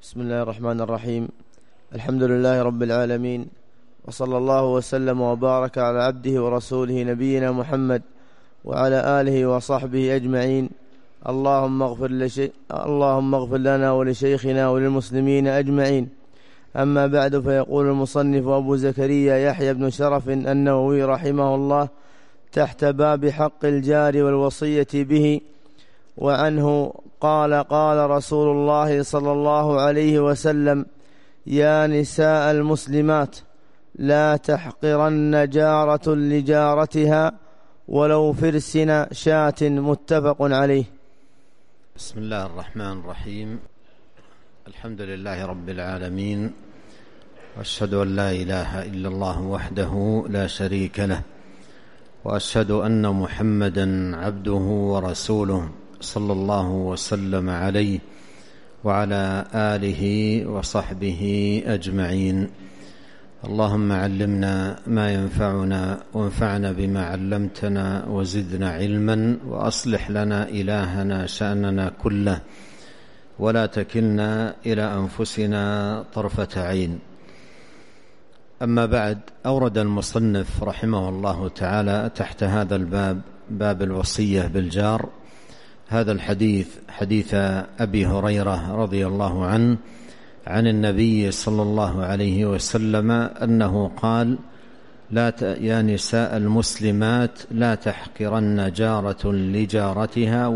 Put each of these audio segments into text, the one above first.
بسم الله الرحمن الرحيم. الحمد لله رب العالمين، وصلى الله وسلم وبارك على عبده ورسوله نبينا محمد وعلى آله وصحبه أجمعين. اللهم اغفر لنا ولشيخنا وللمسلمين أجمعين. أما بعد، فيقول المصنف أبو زكريا يحيى بن شرف النووي رحمه الله تحت باب حق الجار والوصية به، وعنه قال: قال رسول الله صلى الله عليه وسلم: يا نساء المسلمات، لا تحقرن جارة لجارتها ولو فرسن شاة. متفق عليه. بسم الله الرحمن الرحيم. الحمد لله رب العالمين، وأشهد أن لا إله إلا الله وحده لا شريك له، وأشهد أن محمدا عبده ورسوله صلى الله وسلم عليه وعلى آله وصحبه أجمعين. اللهم علمنا ما ينفعنا، وانفعنا بما علمتنا، وزدنا علما، وأصلح لنا إلهنا شأننا كله، ولا تكلنا إلى أنفسنا طرفة عين. أما بعد، أورد المصنف رحمه الله تعالى تحت هذا الباب، باب الوصية بالجار، هذا الحديث، حديث أبي هريرة رضي الله عنه عن النبي صلى الله عليه وسلم أنه قال: يا نساء المسلمات، لا تحقرن جارة لجارتها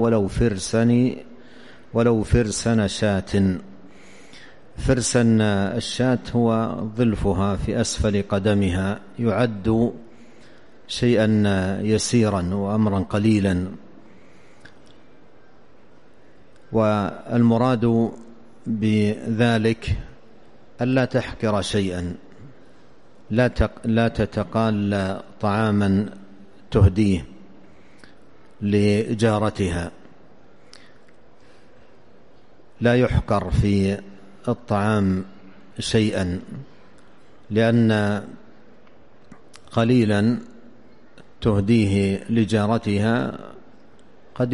ولو فرسن شاة. فرسن الشاة هو ظلفها في أسفل قدمها، يعد شيئا يسيرا وأمرا قليلا، والمراد بذلك ألا تحقر شيئا، لا تتقال طعاما تهديه لجارتها. لا يحقر في الطعام شيئا، لأن قليلا تهديه لجارتها قد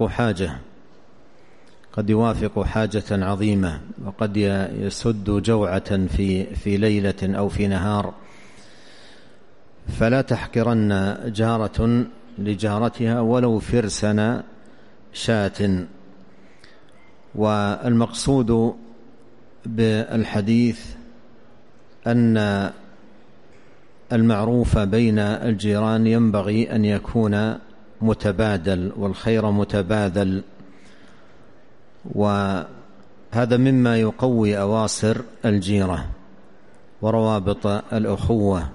يوافق حاجة عظيمة، وقد يسد جوعة في ليلة أو في نهار. فلا تحقرن جارة لجارتها ولو فرسن شاة. والمقصود بالحديث أن المعروف بين الجيران ينبغي أن يكون متبادل، والخير متبادل، وهذا مما يقوي أواصر الجيرة وروابط الأخوة،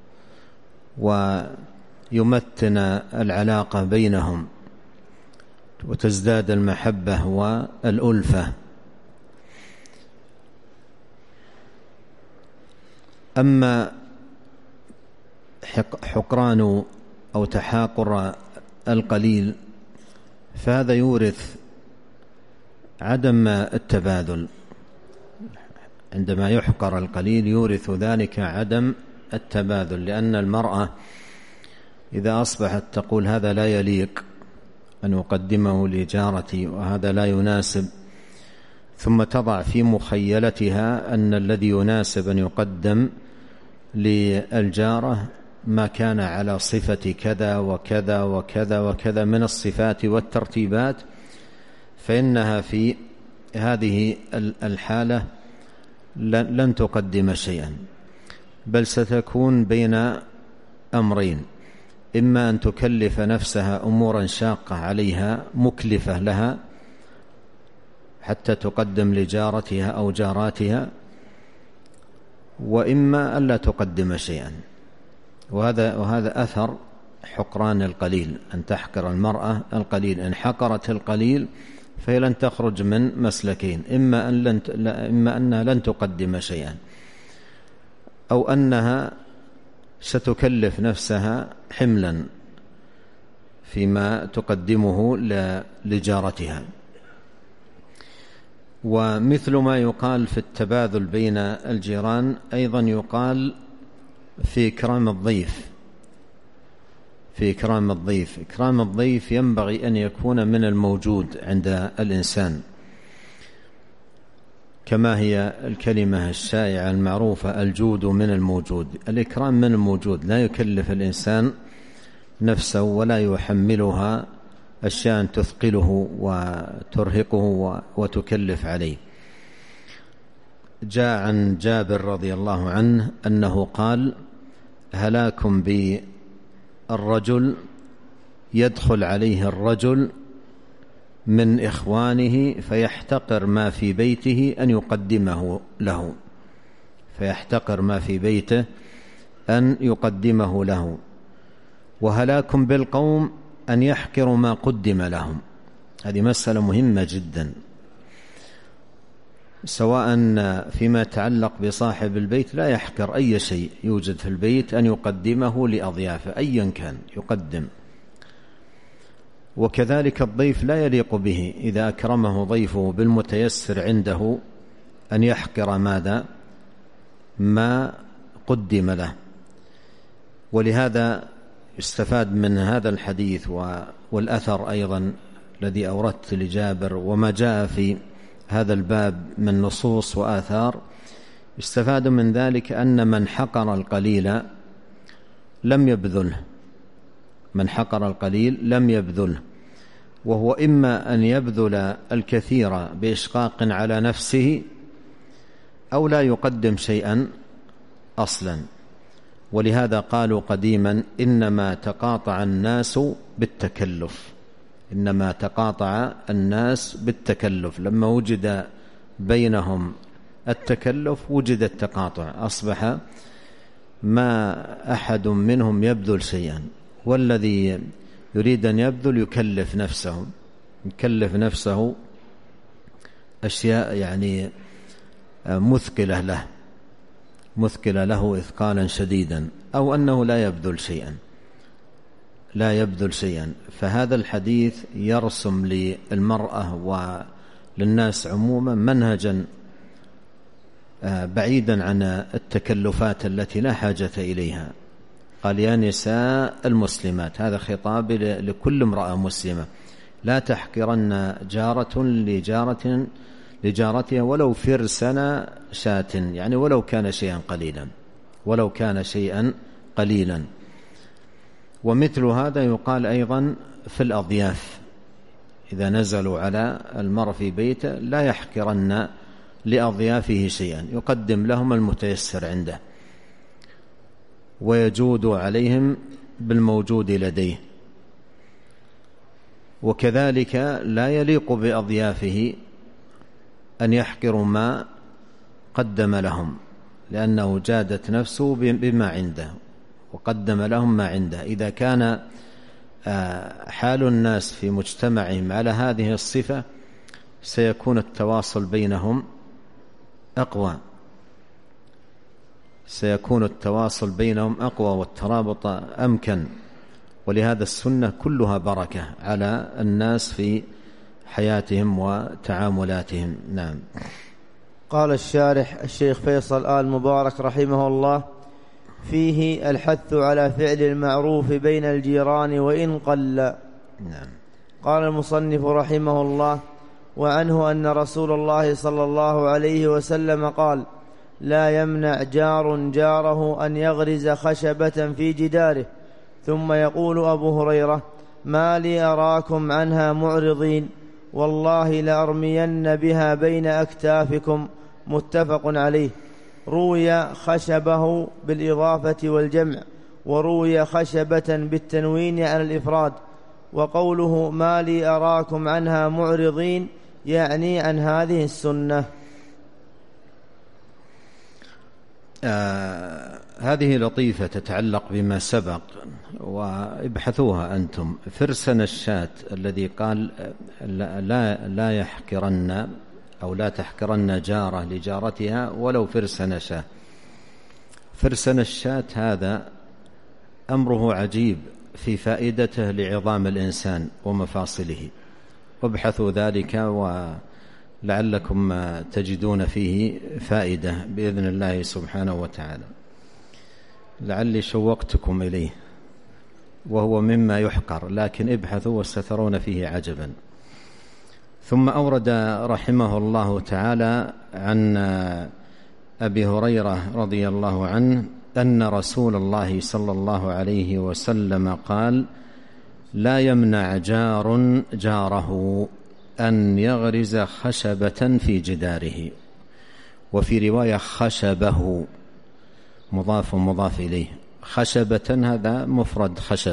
ويمتن العلاقة بينهم، وتزداد المحبة والألفة. أما حقران أو تحاقر القليل فهذا يورث عدم التبادل. عندما يحقر القليل يورث ذلك عدم التبادل، لأن المرأة إذا أصبحت تقول: هذا لا يليق أن أقدمه لجارتي، وهذا لا يناسب، ثم تضع في مخيلتها أن الذي يناسب أن يقدم للجارة ما كان على صفة كذا وكذا وكذا وكذا من الصفات والترتيبات، فإنها في هذه الحالة لن تقدم شيئا، بل ستكون بين أمرين: إما أن تكلف نفسها أمورا شاقة عليها مكلفة لها حتى تقدم لجارتها أو جاراتها، وإما أن لا تقدم شيئا. وهذا أثر حقران القليل، أن تحقر المرأة القليل. إن حقرت القليل فهي لن تخرج من مسلكين: إما أنها لن تقدم شيئا، أو أنها ستكلف نفسها حملا فيما تقدمه لجارتها. ومثل ما يقال في التبادل بين الجيران أيضا يقال في إكرام الضيف. إكرام الضيف ينبغي أن يكون من الموجود عند الإنسان، كما هي الكلمة الشائعة المعروفة: الجود من الموجود. الإكرام من الموجود، لا يكلف الإنسان نفسه ولا يحملها أشياء تثقله وترهقه وتكلف عليه. جاء عن جابر رضي الله عنه أنه قال: هلاك بالرجل يدخل عليه الرجل من إخوانه فيحتقر ما في بيته أن يقدمه له، فيحتقر ما في بيته أن يقدمه له. وهلاك بالقوم أن يحقروا ما قدم لهم. هذه مسألة مهمة جدا، سواء فيما يتعلق بصاحب البيت لا يحقر أي شيء يوجد في البيت أن يقدمه لأضيافه أيا كان يقدم. وكذلك الضيف لا يليق به إذا أكرمه ضيفه بالمتيسر عنده أن يحقر ماذا؟ ما قدم له. ولهذا يستفاد من هذا الحديث والأثر أيضا الذي أوردت لجابر وما جاء في هذا الباب من نصوص وآثار، يستفاد من ذلك أن من حقر القليل لم يبذله، من حقر القليل لم يبذله، وهو إما أن يبذل الكثير بإشقاق على نفسه أو لا يقدم شيئا أصلا. ولهذا قالوا قديما: إنما تقاطع الناس بالتكلف، إنما تقاطع الناس بالتكلف. لما وجد بينهم التكلف وجد التقاطع، أصبح ما أحد منهم يبذل شيئا، والذي يريد أن يبذل يكلف نفسه أشياء يعني مثقلة له إثقالا شديدا، أو أنه لا يبذل شيئا. فهذا الحديث يرسم للمرأة وللناس عموما منهجا بعيدا عن التكلفات التي لا حاجة إليها. قال: يا نساء المسلمات، هذا خطاب لكل امرأة مسلمة: لا تحقرن جارة لجارتها ولو فرسن شاة، يعني ولو كان شيئا قليلا. ومثل هذا يقال أيضا في الأضياف، إذا نزلوا على المرء في بيته لا يحقرن لأضيافه شيئا، يقدم لهم المتيسر عنده ويجود عليهم بالموجود لديه. وكذلك لا يليق بأضيافه أن يحقروا ما قدم لهم، لأنه جادت نفسه بما عنده وقدم لهم ما عنده. إذا كان حال الناس في مجتمعهم على هذه الصفة سيكون التواصل بينهم أقوى، والترابط أمكن. ولهذا السنة كلها بركة على الناس في حياتهم وتعاملاتهم. نعم. قال الشارح الشيخ فيصل آل مبارك رحمه الله: فيه الحث على فعل المعروف بين الجيران وإن قل. نعم. قال المصنف رحمه الله: وعنه أن رسول الله صلى الله عليه وسلم قال: لا يمنع جار جاره أن يغرز خشبة في جداره. ثم يقول أبو هريرة: ما لي أراكم عنها معرضين، والله لأرمين بها بين أكتافكم. متفق عليه. روي خشبه بالإضافة والجمع، وروي خشبة بالتنوين على الإفراد. وقوله ما لي أراكم عنها معرضين يعني عن هذه السنة. هذه لطيفة تتعلق بما سبق، وابحثوها أنتم. فرسن الشاة الذي قال لا يحقرن أو لا تحقرن جارة لجارتها ولو فرسن شاة. فرسن الشاة هذا أمره عجيب في فائدته لعظام الإنسان ومفاصله، وابحثوا ذلك ولعلكم تجدون فيه فائدة بإذن الله سبحانه وتعالى. لعلي شوقتكم إليه، وهو مما يحقر، لكن ابحثوا وسترون فيه عجبا. ثم أورد رحمه الله تعالى عن أبي هريرة رضي الله عنه أن رسول الله صلى الله عليه وسلم قال: لا يمنع جار جاره أن يغرز خشبة في جداره. وفي رواية خشبه، مضاف مضاف إليه. خشبة هذا مفرد خشب،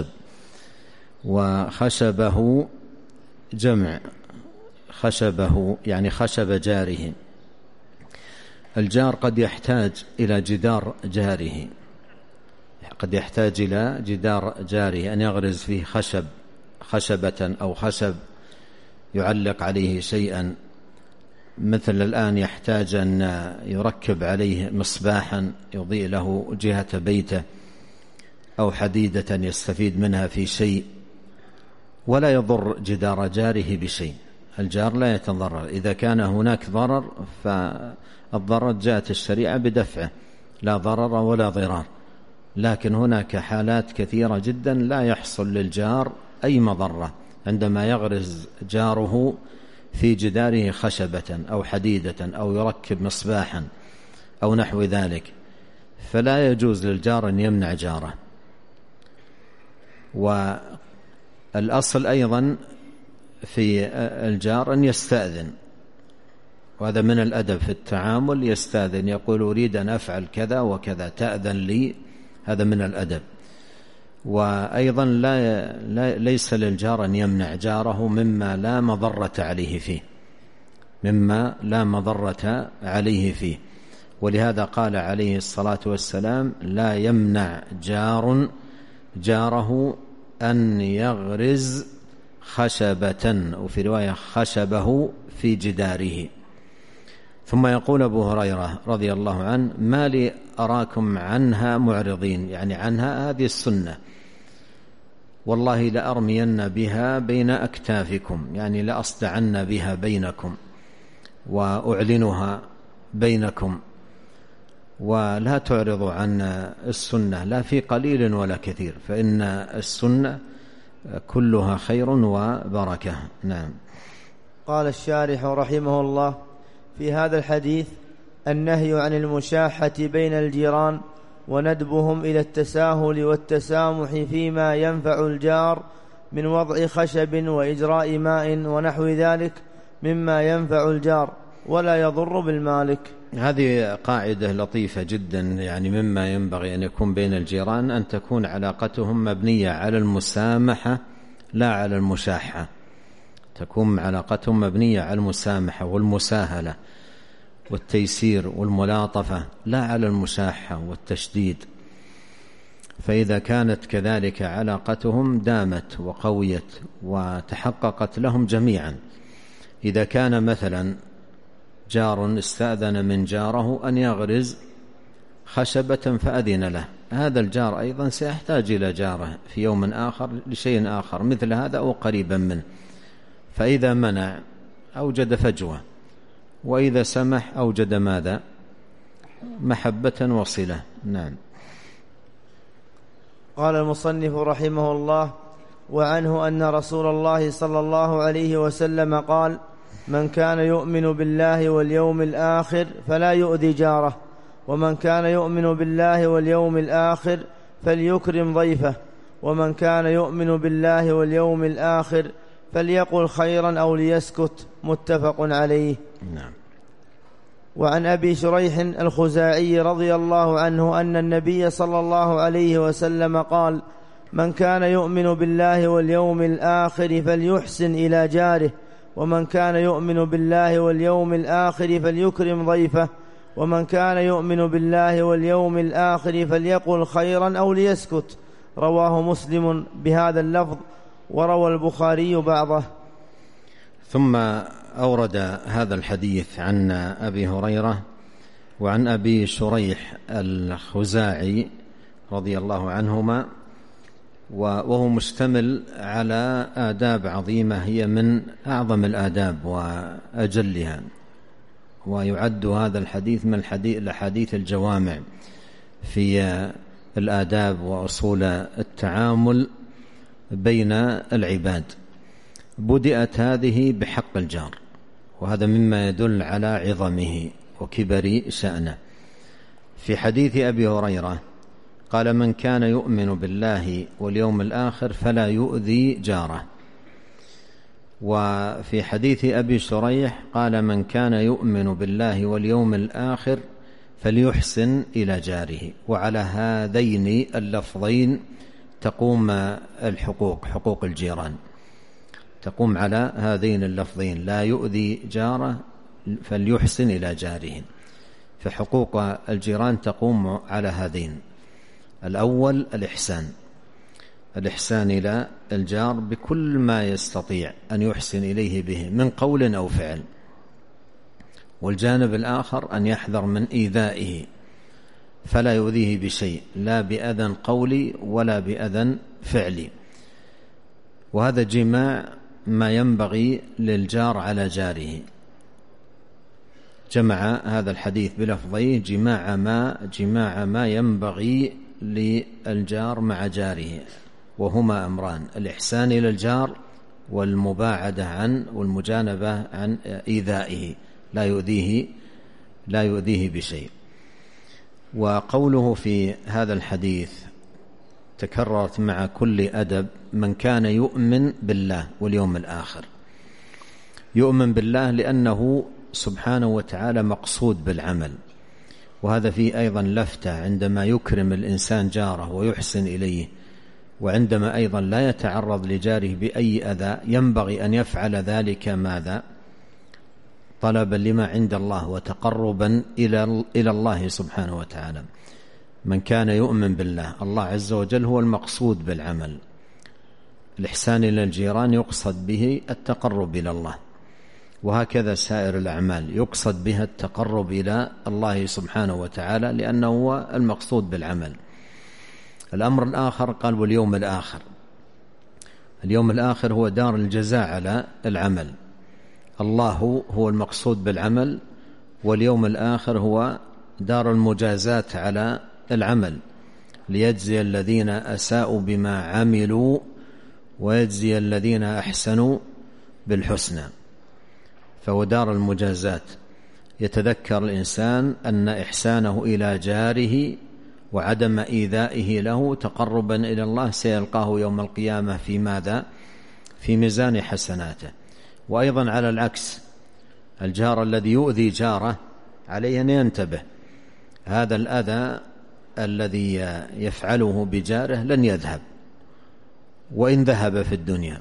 وخشبه جمع خشبه يعني خشب جاره. الجار قد يحتاج إلى جدار جاره، قد يحتاج إلى جدار جاره أن يغرز فيه خشبة أو خشب يعلق عليه شيئا، مثل الآن يحتاج أن يركب عليه مصباحا يضيء له جهة بيته، أو حديدة يستفيد منها في شيء، ولا يضر جدار جاره بشيء. الجار لا يتضرر. إذا كان هناك ضرر فالضرر جاءت الشريعة بدفعه، لا ضرر ولا ضرار. لكن هناك حالات كثيرة جدا لا يحصل للجار أي مضرة عندما يغرز جاره في جداره خشبة أو حديدة أو يركب مصباحا أو نحو ذلك، فلا يجوز للجار أن يمنع جاره. والأصل أيضا في الجار أن يستأذن، وهذا من الأدب في التعامل. يستأذن، يقول: أريد أن أفعل كذا وكذا، تأذن لي. هذا من الأدب. وأيضا ليس للجار أن يمنع جاره مما لا مضرة عليه فيه، مما لا مضرة عليه فيه. ولهذا قال عليه الصلاة والسلام: لا يمنع جار جاره أن يغرز خشبة، وفي رواية خشبه في جداره. ثم يقول أبو هريرة رضي الله عنه: ما لي أراكم عنها معرضين، يعني عنها هذه السنة، والله لأرمين بها بين أكتافكم، يعني لأصدعن بها بينكم وأعلنها بينكم. ولا تعرضوا عن السنة لا في قليل ولا كثير، فإن السنة كلها خير وبركة. نعم. قال الشارح رحمه الله: في هذا الحديث النهي عن المشاحة بين الجيران، وندبهم إلى التساهل والتسامح فيما ينفع الجار من وضع خشب وإجراء ماء ونحو ذلك مما ينفع الجار ولا يضر بالمالك. هذه قاعدة لطيفة جدا، يعني مما ينبغي أن يكون بين الجيران أن تكون علاقتهم مبنية على المسامحة لا على المشاحة. تكون علاقتهم مبنية على المسامحة والمساهلة والتيسير والملاطفة، لا على المشاحة والتشديد. فإذا كانت كذلك علاقتهم دامت وقويت وتحققت لهم جميعا. إذا كان مثلا جار استأذن من جاره أن يغرز خشبة فأذن له، هذا الجار أيضا سيحتاج إلى جاره في يوم آخر لشيء آخر مثل هذا أو قريبا منه، فإذا منع أوجد فجوة، وإذا سمح أوجد ماذا؟ محبة وصلة. نعم. قال المصنف رحمه الله: وعنه أن رسول الله صلى الله عليه وسلم قال: من كان يؤمن بالله واليوم الآخر فلا يؤذي جاره، ومن كان يؤمن بالله واليوم الآخر فليكرم ضيفه، ومن كان يؤمن بالله واليوم الآخر فليقل خيرا أو ليسكت. متفق عليه. نعم. وعن أبي شريح الخزاعي رضي الله عنه أن النبي صلى الله عليه وسلم قال: من كان يؤمن بالله واليوم الآخر فليحسن إلى جاره، ومن كان يؤمن بالله واليوم الآخر فليكرم ضيفه، ومن كان يؤمن بالله واليوم الآخر فليقل خيرا أو ليسكت. رواه مسلم بهذا اللفظ، وروى البخاري بعضه. ثم أورد هذا الحديث عن أبي هريرة وعن أبي شريح الخزاعي رضي الله عنهما، وهو مشتمل على آداب عظيمة هي من أعظم الآداب وأجلها، ويعد هذا الحديث من الحديث الجوامع في الآداب وأصول التعامل بين العباد. بدأت هذه بحق الجار، وهذا مما يدل على عظمه وكبر شأنه. في حديث أبي هريرة قال: من كان يؤمن بالله واليوم الآخر فلا يؤذي جاره. وفي حديث أبي شريح قال: من كان يؤمن بالله واليوم الآخر فليحسن إلى جاره. وعلى هذين اللفظين تقوم الحقوق، حقوق الجيران تقوم على هذين اللفظين: لا يؤذي جاره فليحسن إلى جاره. فحقوق الجيران تقوم على هذين: الأول الإحسان إلى الجار بكل ما يستطيع أن يحسن إليه به من قول أو فعل، والجانب الآخر أن يحذر من إيذائه فلا يؤذيه بشيء، لا بأذى قولي ولا بأذى فعلي. وهذا جماع ما ينبغي للجار على جاره. جمع هذا الحديث بلفظيه: جماع ما ينبغي للجار مع جاره، وهما أمران: الإحسان إلى الجار والمباعدة عن والمجانبة عن إيذائه، لا يؤذيه بشيء. وقوله في هذا الحديث تكررت مع كل أدب: من كان يؤمن بالله واليوم الآخر. يؤمن بالله لأنه سبحانه وتعالى مقصود بالعمل، وهذا فيه أيضا لفتة عندما يكرم الإنسان جاره ويحسن إليه، وعندما أيضا لا يتعرض لجاره بأي أذى ينبغي أن يفعل ذلك ماذا؟ طلبا لما عند الله وتقربا إلى الله سبحانه وتعالى. من كان يؤمن بالله، الله عز وجل هو المقصود بالعمل. الإحسان إلى الجيران يقصد به التقرب إلى الله، وهكذا سائر الأعمال يقصد بها التقرب إلى الله سبحانه وتعالى، لأنه هو المقصود بالعمل. الأمر الآخر قال: واليوم الآخر. اليوم الآخر هو دار الجزاء على العمل. الله هو المقصود بالعمل، واليوم الآخر هو دار المجازاة على العمل، ليجزي الذين أساءوا بما عملوا ويجزي الذين أحسنوا بالحسنى. فهو دار المجازاة. يتذكر الإنسان أن إحسانه إلى جاره وعدم إيذائه له تقربا إلى الله سيلقاه يوم القيامة في ماذا؟ في ميزان حسناته. وأيضا على العكس، الجار الذي يؤذي جاره عليه أن ينتبه. هذا الأذى الذي يفعله بجاره لن يذهب، وإن ذهب في الدنيا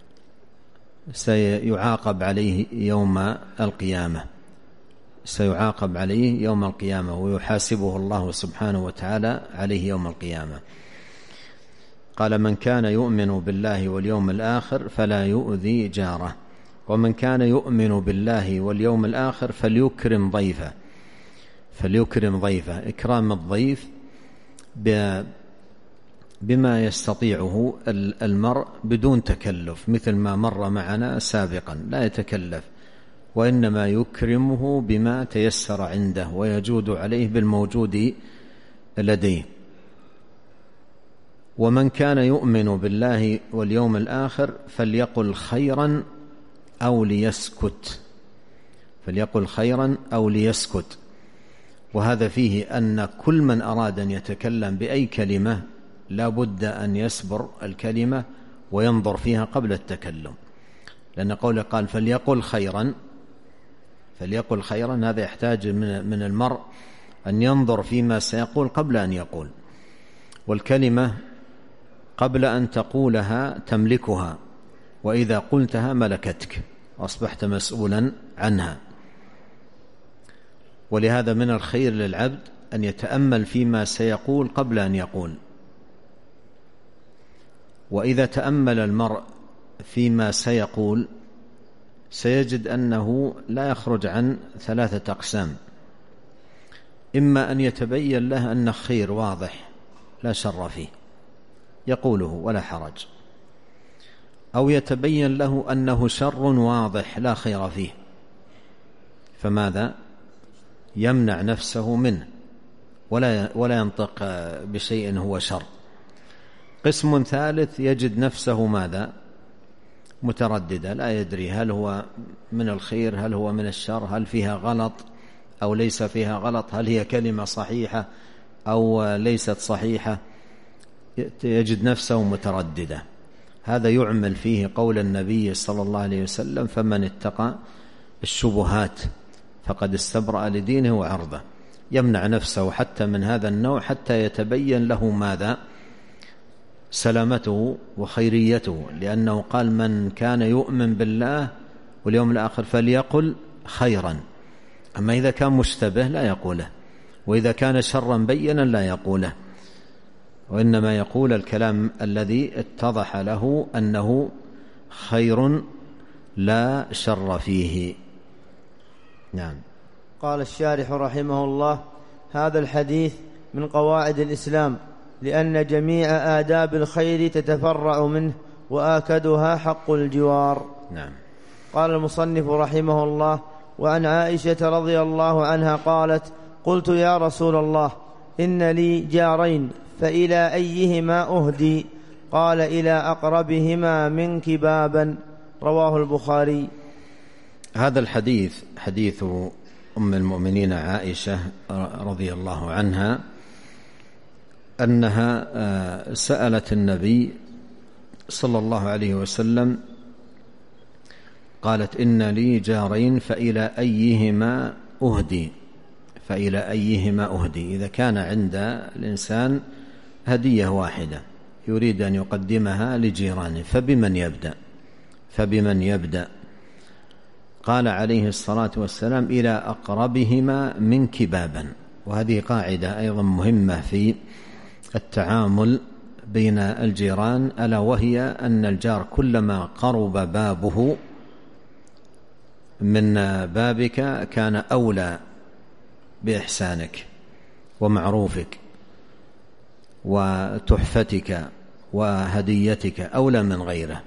سيعاقب عليه يوم القيامة، ويحاسبه الله سبحانه وتعالى عليه يوم القيامة. قال: من كان يؤمن بالله واليوم الآخر فلا يؤذي جاره. ومن كان يؤمن بالله واليوم الآخر فليكرم ضيفه. إكرام الضيف بما يستطيعه المرء بدون تكلف، مثل ما مر معنا سابقا، لا يتكلف، وإنما يكرمه بما تيسر عنده ويجود عليه بالموجود لديه. ومن كان يؤمن بالله واليوم الآخر فليقل خيرا أو ليسكت. وهذا فيه أن كل من أراد أن يتكلم بأي كلمة لا بد أن يسبر الكلمة وينظر فيها قبل التكلم، لأن قوله قال فليقل خيرا، هذا يحتاج من المرء أن ينظر فيما سيقول قبل أن يقول. والكلمة قبل أن تقولها تملكها، وإذا قلتها ملكتك وأصبحت مسؤولا عنها. ولهذا من الخير للعبد أن يتأمل فيما سيقول قبل أن يقول. وإذا تأمل المرء فيما سيقول سيجد أنه لا يخرج عن 3 أقسام: إما أن يتبين له أن خير واضح لا شر فيه يقوله ولا حرج، أو يتبين له أنه شر واضح لا خير فيه، فماذا؟ يمنع نفسه منه ولا ينطق بشيء هو شر. قسم ثالث يجد نفسه ماذا؟ مترددة، لا يدري هل هو من الخير، هل هو من الشر، هل فيها غلط أو ليس فيها غلط، هل هي كلمة صحيحة أو ليست صحيحة، يجد نفسه مترددة. هذا يعمل فيه قول النبي صلى الله عليه وسلم: فمن اتقى الشبهات فقد استبرأ لدينه وعرضه. يمنع نفسه حتى من هذا النوع حتى يتبين له ماذا؟ سلامته وخيريته، لأنه قال: من كان يؤمن بالله واليوم الآخر فليقل خيرا. أما إذا كان مشتبه لا يقوله، وإذا كان شرا بينا لا يقوله، وإنما يقول الكلام الذي اتضح له أنه خير لا شر فيه. نعم. قال الشارح رحمه الله: هذا الحديث من قواعد الإسلام، لأن جميع آداب الخير تتفرع منه، وآكدها حق الجوار. نعم. قال المصنف رحمه الله: وعن عائشة رضي الله عنها قالت: قلت يا رسول الله إن لي جارين، فإلى أيهما أهدي؟ قال: إلى أقربهما منك بابا. رواه البخاري. هذا الحديث حديث أم المؤمنين عائشة رضي الله عنها أنها سألت النبي صلى الله عليه وسلم، قالت: إن لي جارين فإلى أيهما أهدي؟ فإلى أيهما أهدي؟ إذا كان عند الإنسان هدية واحدة يريد أن يقدمها لجيرانه فبمن يبدأ؟ قال عليه الصلاة والسلام: إلى أقربهما منك بابا. وهذه قاعدة أيضا مهمة في التعامل بين الجيران، ألا وهي أن الجار كلما قرب بابه من بابك كان أولى بإحسانك ومعروفك وتحفتك وهديتك، أولى من غيره.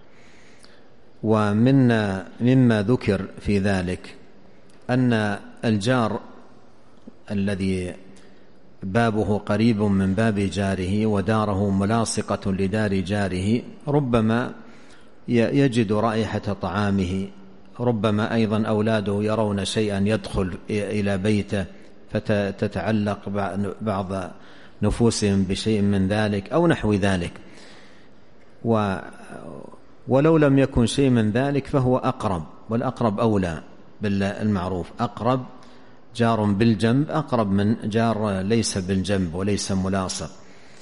مما ذكر في ذلك أن الجار الذي بابه قريب من باب جاره وداره ملاصقة لدار جاره ربما يجد رائحة طعامه، ربما أيضا أولاده يرون شيئا يدخل إلى بيته فتتعلق بعض نفوسهم بشيء من ذلك أو نحو ذلك. ولو لم يكن شيء من ذلك فهو أقرب، والأقرب أولى بالمعروف. أقرب جار بالجنب أقرب من جار ليس بالجنب وليس ملاصق.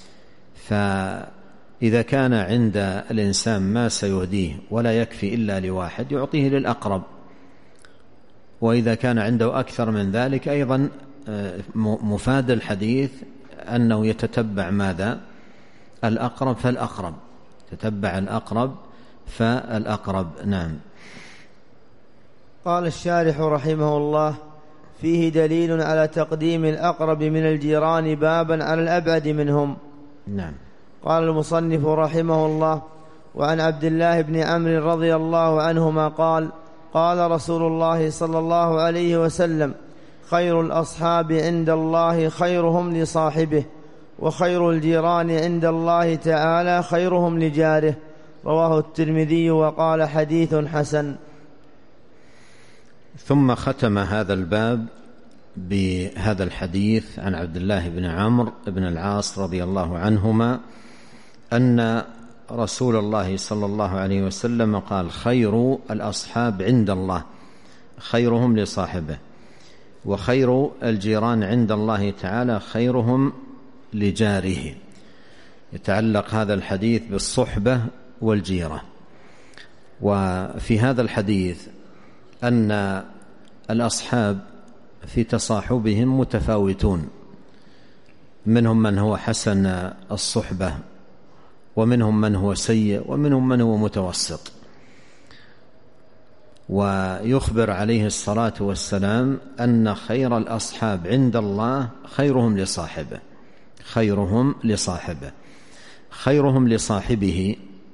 فإذا كان عند الإنسان ما سيهديه ولا يكفي إلا لواحد يعطيه للأقرب، وإذا كان عنده أكثر من ذلك أيضا مفاد الحديث أنه يتتبع ماذا؟ الأقرب فالأقرب، تتبع الأقرب فالأقرب. نعم. قال الشارح رحمه الله: فيه دليل على تقديم الأقرب من الجيران بابا على الأبعد منهم. نعم. قال المصنف رحمه الله: وعن عبد الله بن عمرو رضي الله عنهما قال: قال رسول الله صلى الله عليه وسلم: خير الأصحاب عند الله خيرهم لصاحبه، وخير الجيران عند الله تعالى خيرهم لجاره. رواه الترمذي وقال: حديث حسن. ثم ختم هذا الباب بهذا الحديث عن عبد الله بن عمرو بن العاص رضي الله عنهما أن رسول الله صلى الله عليه وسلم قال: خير الأصحاب عند الله خيرهم لصاحبه، وخير الجيران عند الله تعالى خيرهم لجاره. يتعلق هذا الحديث بالصحبة والجيرة. وفي هذا الحديث أن الأصحاب في تصاحبهم متفاوتون، منهم من هو حسن الصحبة، ومنهم من هو سيء، ومنهم من هو متوسط. ويخبر عليه الصلاة والسلام أن خير الأصحاب عند الله خيرهم لصاحبه، خيرهم لصاحبه. خيرهم لصاحبه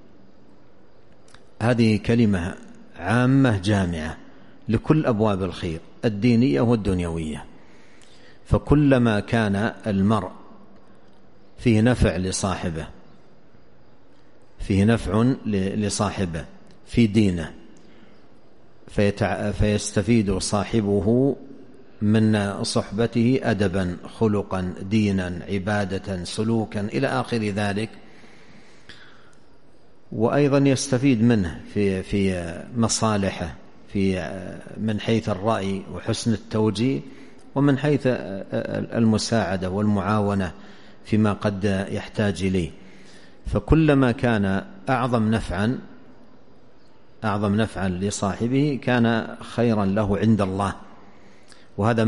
هذه كلمة عامة جامعة لكل أبواب الخير الدينية والدنيوية. فكلما كان المرء فيه نفع لصاحبه، فيه نفع لصاحبه، في دينه، فيستفيد صاحبه من صحبته أدبا، خلقا، دينا، عبادة، سلوكا إلى آخر ذلك. وأيضا يستفيد منه في مصالحه، من حيث الرأي وحسن التوجيه، ومن حيث المساعدة والمعاونة فيما قد يحتاج إليه. فكلما كان أعظم نفعا لصاحبه كان خيرا له عند الله. وهذا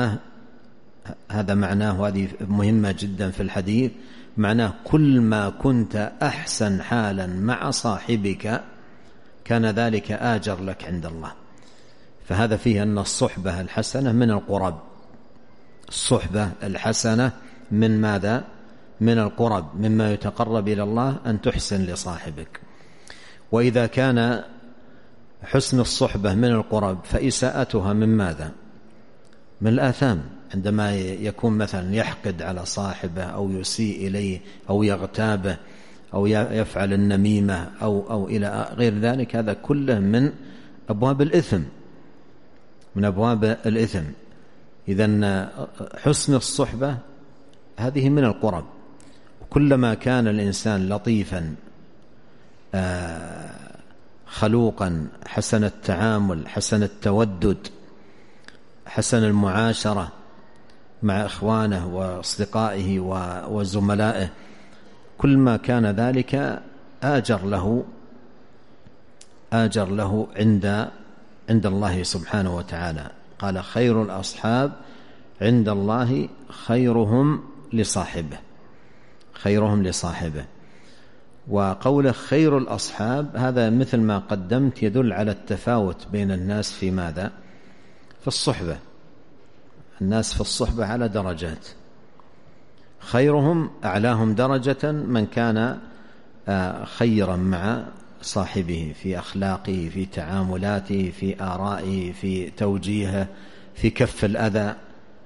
معناه وهذه مهمة جدا في الحديث، معناه كل ما كنت أحسن حالا مع صاحبك كان ذلك آجر لك عند الله. فهذا فيه أن الصحبة الحسنة من القرب. الصحبة الحسنة من ماذا؟ من القرب، مما يتقرب إلى الله أن تحسن لصاحبك. وإذا كان حسن الصحبة من القرب فإساءتها من ماذا؟ من الآثام، عندما يكون مثلا يحقد على صاحبه أو يسيء إليه أو يغتابه أو يفعل النميمة أو إلى غير ذلك، هذا كله من أبواب الإثم. إذن حسن الصحبة هذه من القرب. كلما كان الإنسان لطيفا خلوقا، حسن التعامل، حسن التودد، حسن المعاشرة مع إخوانه وأصدقائه وزملائه، كل ما كان ذلك آجر له عند الله سبحانه وتعالى. قال: خير الأصحاب عند الله خيرهم لصاحبه. وقوله خير الأصحاب هذا مثل ما قدمت يدل على التفاوت بين الناس في ماذا؟ في الصحبة. الناس في الصحبة على درجات، خيرهم أعلاهم درجة من كان خيرا مع صاحبه في أخلاقه، في تعاملاته، في آرائه، في توجيهه، في كف الأذى.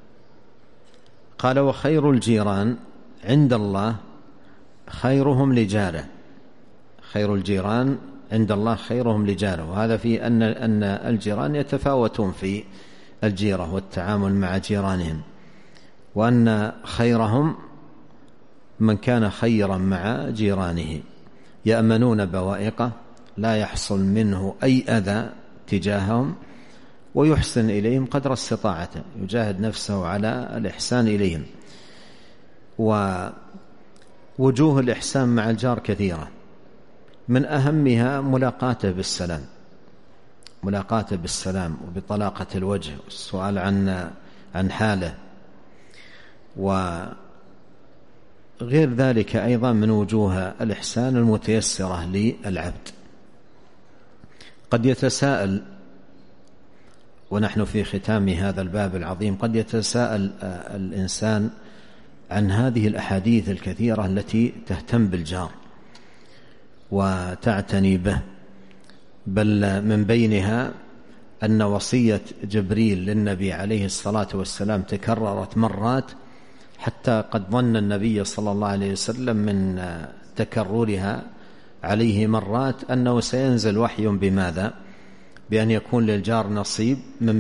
قال: وخير الجيران عند الله خيرهم لجاره. خير الجيران عند الله خيرهم لجاره. وهذا في أن الجيران يتفاوتون في الجيرة والتعامل مع جيرانهم، وأن خيرهم من كان خيرا مع جيرانه، يأمنون بوائقه، لا يحصل منه أي أذى تجاههم، ويحسن إليهم قدر استطاعته، يجاهد نفسه على الإحسان إليهم. ووجوه الإحسان مع الجار كثيرة، من أهمها ملاقاته بالسلام وبطلاقة الوجه والسؤال عن حاله. وغير ذلك أيضا من وجوه الإحسان المتيسرة للعبد. قد يتساءل، ونحن في ختام هذا الباب العظيم، قد يتساءل الإنسان عن هذه الأحاديث الكثيرة التي تهتم بالجار وتعتني به، بل من بينها أن وصية جبريل للنبي عليه الصلاة والسلام تكررت مرات، حتى قد ظن النبي صلى الله عليه وسلم من تكررها عليه مرات أنه سينزل وحي بماذا؟ بأن يكون للجار نصيب من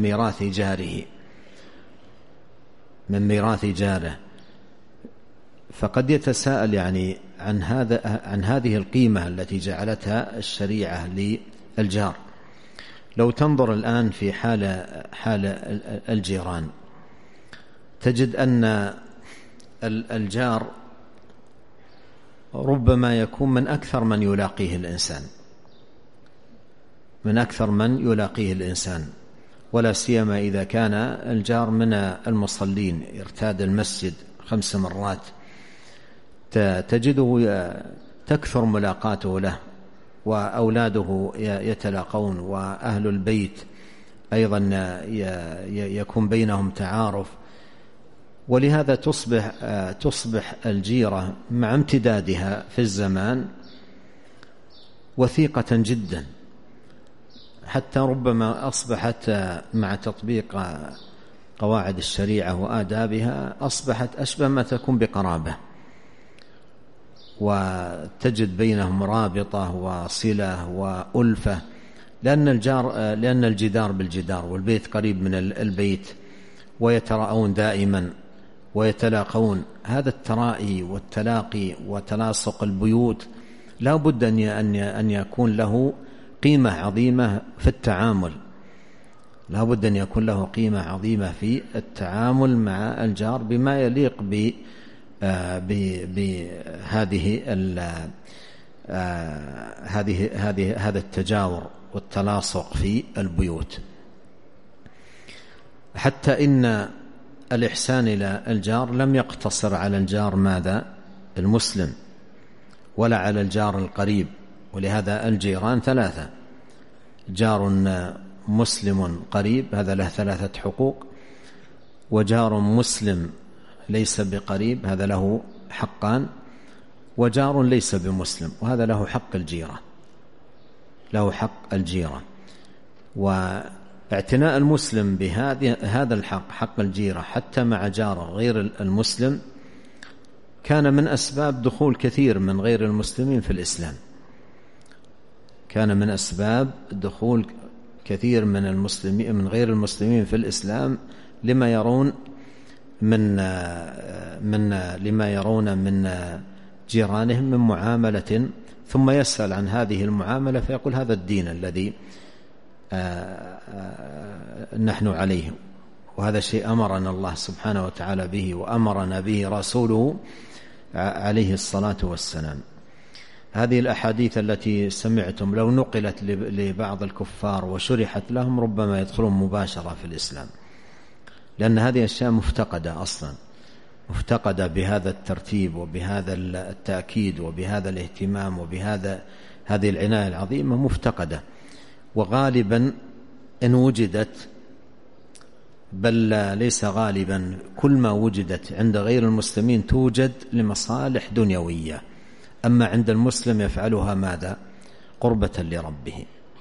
ميراث جاره. فقد يتساءل يعني عن هذه القيمة التي جعلتها الشريعة للجار. لو تنظر الآن في حال الجيران، تجد أن الجار ربما يكون من أكثر من يلاقيه الإنسان، ولا سيما إذا كان الجار من المصلين يرتاد المسجد 5 مرات، تجده تكثر ملاقاته له، وأولاده يتلاقون، وأهل البيت أيضا يكون بينهم تعارف. ولهذا تصبح الجيرة مع امتدادها في الزمان وثيقة جدا، حتى ربما أصبحت مع تطبيق قواعد الشريعة وآدابها أصبحت أشبه ما تكون بقرابة. وتجد بينهم رابطة وصلة وألفة، لأن الجدار بالجدار والبيت قريب من البيت، ويتراءون دائما ويتلاقون. هذا الترائي والتلاقي وتلاصق البيوت لا بد أن يكون له قيمة عظيمة في التعامل، لا بد أن يكون له قيمة عظيمة في التعامل مع الجار بما يليق هذا التجاور والتلاصق في البيوت. حتى إن الإحسان إلى الجار لم يقتصر على الجار ماذا؟ المسلم، ولا على الجار القريب. ولهذا الجيران ثلاثة: جار مسلم قريب، هذا له 3 حقوق، وجار مسلم ليس بقريب، هذا له حقان، وجار ليس بمسلم، وهذا له حق الجيرة، له حق الجيرة. واعتناء المسلم بهذا الحق، حق الجيرة، حتى مع جاره غير المسلم، كان من أسباب دخول كثير من غير المسلمين في الإسلام، كان من أسباب دخول كثير من غير المسلمين في الإسلام لما يرون من جيرانهم من معاملة، ثم يسأل عن هذه المعاملة فيقول هذا الدين الذي نحن عليه، وهذا شيء أمرنا الله سبحانه وتعالى به، وأمرنا به رسوله عليه الصلاة والسلام. هذه الأحاديث التي سمعتم لو نقلت لبعض الكفار وشرحت لهم ربما يدخلون مباشرة في الإسلام، لأن هذه أشياء مفتقدة أصلا، مفتقدة بهذا الترتيب وبهذا التأكيد وبهذا الاهتمام وبهذه العناية العظيمة، مفتقدة. وغالبا إن وجدت، بل ليس غالبا، كل ما وجدت عند غير المسلمين توجد لمصالح دنيوية، أما عند المسلم يفعلها ماذا؟ قربة لربه،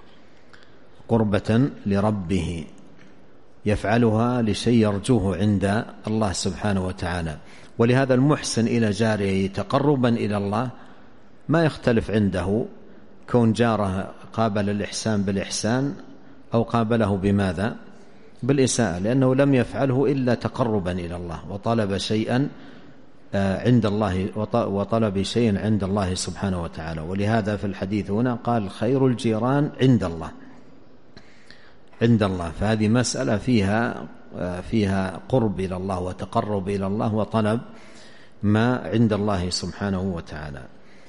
قربة لربه، يفعلها لشيء يرجوه عند الله سبحانه وتعالى. ولهذا المحسن إلى جاره تقربا إلى الله ما يختلف عنده كون جاره قابل الإحسان بالإحسان أو قابله بماذا؟ بالإساءة، لأنه لم يفعله إلا تقربا إلى الله وطلب شيئا عند الله، وطلب شيئا عند الله سبحانه وتعالى. ولهذا في الحديث هنا قال خير الجيران عند الله، عند الله. فهذه مسألة فيها قرب إلى الله وتقرب إلى الله وطلب ما عند الله سبحانه وتعالى.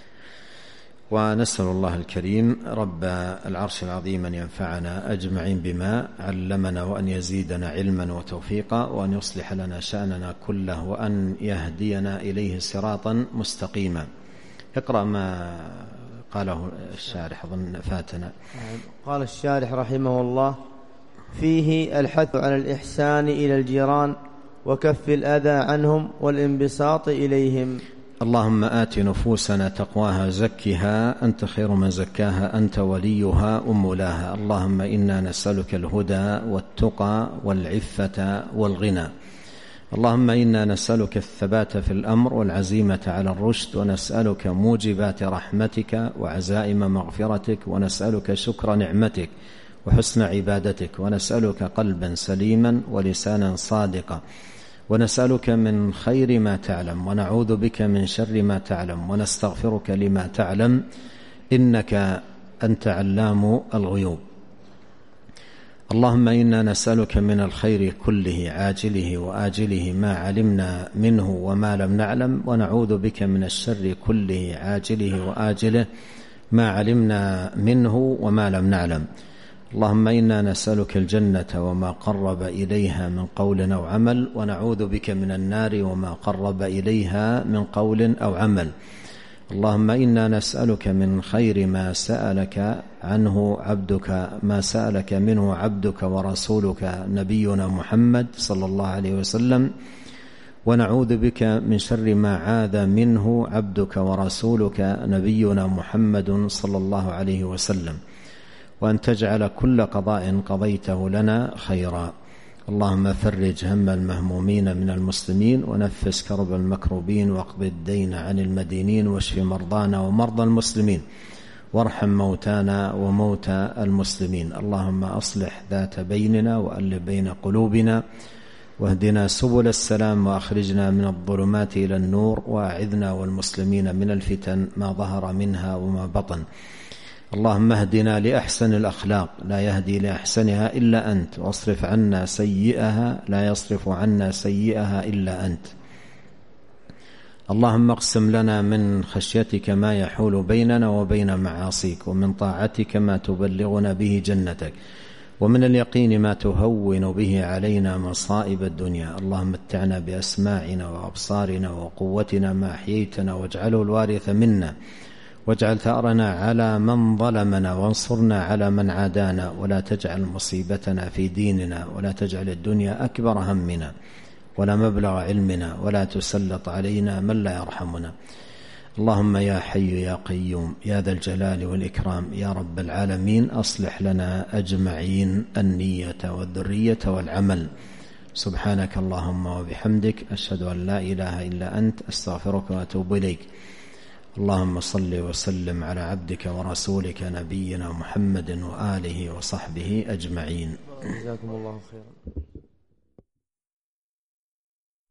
ونسأل الله الكريم رب العرش العظيم أن ينفعنا أجمعين بما علمنا، وأن يزيدنا علما وتوفيقا، وأن يصلح لنا شأننا كله، وأن يهدينا إليه صراطا مستقيما. اقرأ ما قاله الشارح، أظن فاتنا. قال الشارح رحمه الله: فيه الحث على الإحسان إلى الجيران وكف الأذى عنهم والانبساط إليهم. اللهم آت نفوسنا تقواها زكها أنت خير من زكاها أنت وليها مولاها. اللهم إنا نسألك الهدى والتقى والعفة والغنى. اللهم إنا نسألك الثبات في الأمر والعزيمة على الرشد، ونسألك موجبات رحمتك وعزائم مغفرتك، ونسألك شكر نعمتك وحسن عبادتك، ونسألك قلبا سليما ولسانا صادقا، ونسألك من خير ما تعلم، ونعوذ بك من شر ما تعلم، ونستغفرك لما تعلم، إنك أنت علام الغيوب. اللهم إنا نسألك من الخير كله عاجله وآجله ما علمنا منه وما لم نعلم، ونعوذ بك من الشر كله عاجله وآجله ما علمنا منه وما لم نعلم. اللهم إنا نسألك الجنة وما قرب إليها من قول أو عمل، ونعوذ بك من النار وما قرب إليها من قول أو عمل. اللهم إنا نسألك من خير ما سألك عنه عبدك، ما سألك منه عبدك ورسولك نبينا محمد صلى الله عليه وسلم، ونعوذ بك من شر ما عاذ منه عبدك ورسولك نبينا محمد صلى الله عليه وسلم، وأن تجعل كل قضاء قضيته لنا خيرا، اللهم فرج هم المهمومين من المسلمين، ونفس كرب المكروبين، واقض الدين عن المدينين، واشف مرضانا ومرضى المسلمين، وارحم موتانا وموتى المسلمين. اللهم أصلح ذات بيننا وألف بين قلوبنا، واهدنا سبل السلام، وأخرجنا من الظلمات إلى النور، وأعذنا والمسلمين من الفتن ما ظهر منها وما بطن. اللهم اهدنا لأحسن الأخلاق لا يهدي لأحسنها إلا أنت، واصرف عنا سيئها لا يصرف عنا سيئها إلا أنت. اللهم اقسم لنا من خشيتك ما يحول بيننا وبين معاصيك، ومن طاعتك ما تبلغنا به جنتك، ومن اليقين ما تهون به علينا مصائب الدنيا. اللهم متعنا بأسماعنا وأبصارنا وقوتنا ما أحييتنا، واجعله الوارث منا، واجعل ثأرنا على من ظلمنا، وانصرنا على من عادانا، ولا تجعل مصيبتنا في ديننا، ولا تجعل الدنيا أكبر همنا ولا مبلغ علمنا، ولا تسلط علينا من لا يرحمنا. اللهم يا حي يا قيوم يا ذا الجلال والإكرام يا رب العالمين، أصلح لنا أجمعين النية والذرية والعمل. سبحانك اللهم وبحمدك، أشهد أن لا إله إلا أنت، أستغفرك وأتوب إليك. اللهم صل وسلم على عبدك ورسولك نبينا محمد وآله وصحبه أجمعين. جزاكم الله خيرا.